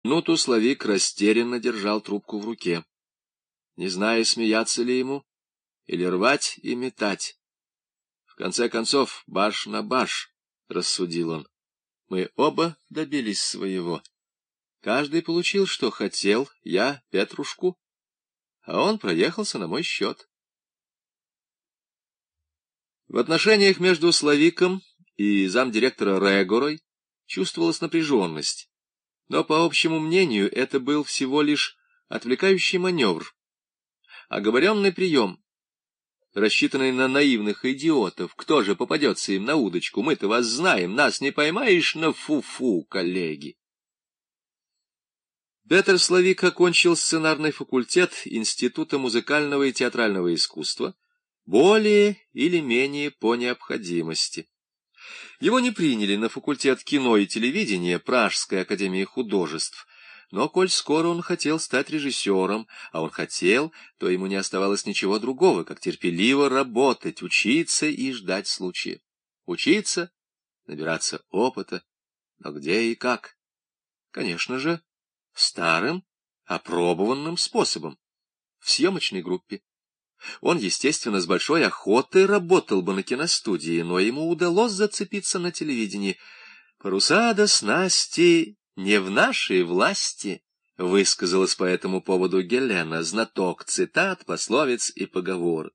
Минуту Славик растерянно держал трубку в руке, не зная, смеяться ли ему или рвать и метать. В конце концов, баш на баш, — рассудил он. Мы оба добились своего. Каждый получил, что хотел, я — Петрушку, а он проехался на мой счет. В отношениях между Славиком и замдиректора Регорой чувствовалась напряженность. Но, по общему мнению, это был всего лишь отвлекающий маневр, оговоренный прием, рассчитанный на наивных идиотов. Кто же попадется им на удочку? Мы-то вас знаем, нас не поймаешь на фу-фу, коллеги. Петр Славик окончил сценарный факультет Института музыкального и театрального искусства, более или менее по необходимости. Его не приняли на факультет кино и телевидения Пражской академии художеств, но коль скоро он хотел стать режиссером, а он хотел, то ему не оставалось ничего другого, как терпеливо работать, учиться и ждать случая. Учиться, набираться опыта, но где и как? Конечно же, старым, опробованным способом, в съемочной группе. Он, естественно, с большой охотой работал бы на киностудии, но ему удалось зацепиться на телевидении. «Паруса да снасти не в нашей власти», — высказалась по этому поводу Гелена, знаток цитат, пословиц и поговорок.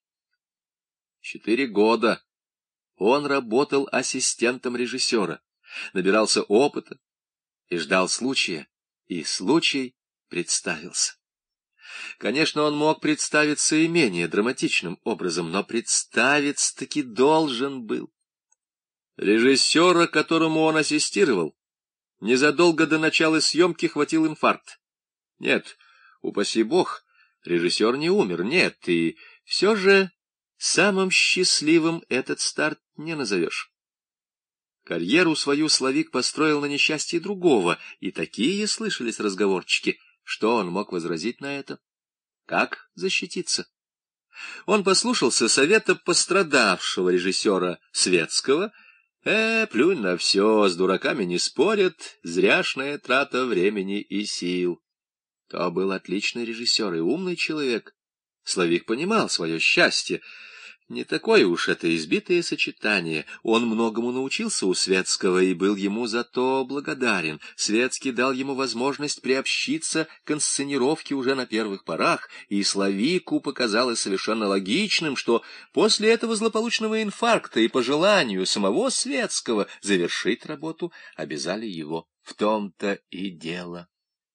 4 года он работал ассистентом режиссера, набирался опыта и ждал случая, и случай представился. Конечно, он мог представиться и менее драматичным образом, но представиться-таки должен был. Режиссера, которому он ассистировал, незадолго до начала съемки хватил инфаркт. Нет, упаси бог, режиссер не умер, нет, и все же самым счастливым этот старт не назовешь. Карьеру свою Славик построил на несчастье другого, и такие слышались разговорчики. Что он мог возразить на это? Как защититься? Он послушался совета пострадавшего режиссера Светского. Плюнь на все, с дураками не спорят, зряшная трата времени и сил. То был отличный режиссер и умный человек. Славик понимал свое счастье. Не такое уж это избитое сочетание. Он многому научился у Светского и был ему за то благодарен. Светский дал ему возможность приобщиться к инсценировке уже на первых порах, и Славику показалось совершенно логичным, что после этого злополучного инфаркта и по желанию самого Светского завершить работу обязали его. В том-то и дело.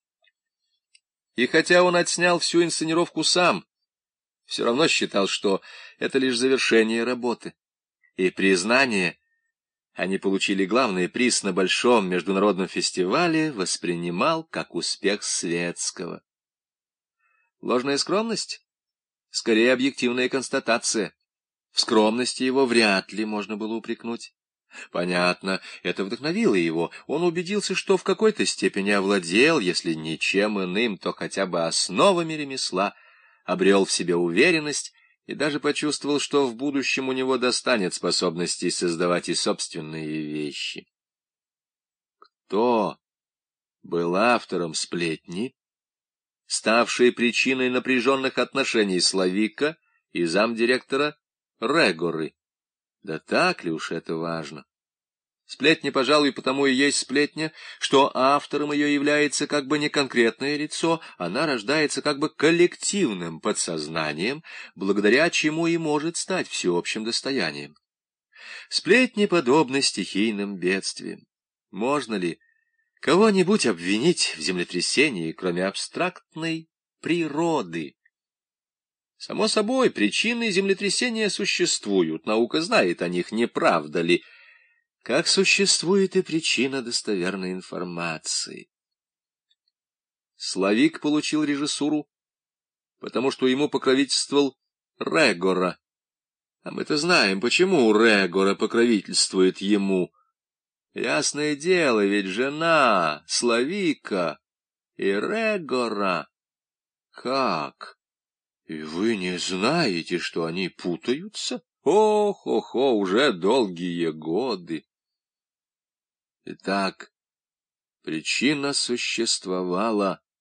И хотя он отснял всю инсценировку сам, все равно считал, что это лишь завершение работы. И признание, они получили главный приз на большом международном фестивале, воспринимал как успех Светского. Ложная скромность? Скорее, объективная констатация. В скромности его вряд ли можно было упрекнуть. Понятно, это вдохновило его. Он убедился, что в какой-то степени овладел, если ничем иным, то хотя бы основами ремесла, обрел в себе уверенность и даже почувствовал, что в будущем у него достанет способностей создавать и собственные вещи. Кто был автором «Сплетни», ставшей причиной напряженных отношений Славика и замдиректора Регоры? Да так ли уж это важно? Сплетня, пожалуй, потому и есть сплетня, что автором ее является как бы не конкретное лицо, она рождается как бы коллективным подсознанием, благодаря чему и может стать всеобщим достоянием. Сплетни подобны стихийным бедствиям. Можно ли кого-нибудь обвинить в землетрясении, кроме абстрактной природы? Само собой, причины землетрясения существуют, наука знает о них, не правда ли? Как существует и причина достоверной информации. Славик получил режиссуру, потому что ему покровительствовал Регора. А мы-то знаем, почему Регора покровительствует ему. Ясное дело, ведь жена Славика и Регора. Как? И вы не знаете, что они путаются? Ох, уже долгие годы. Итак, Причина существовала,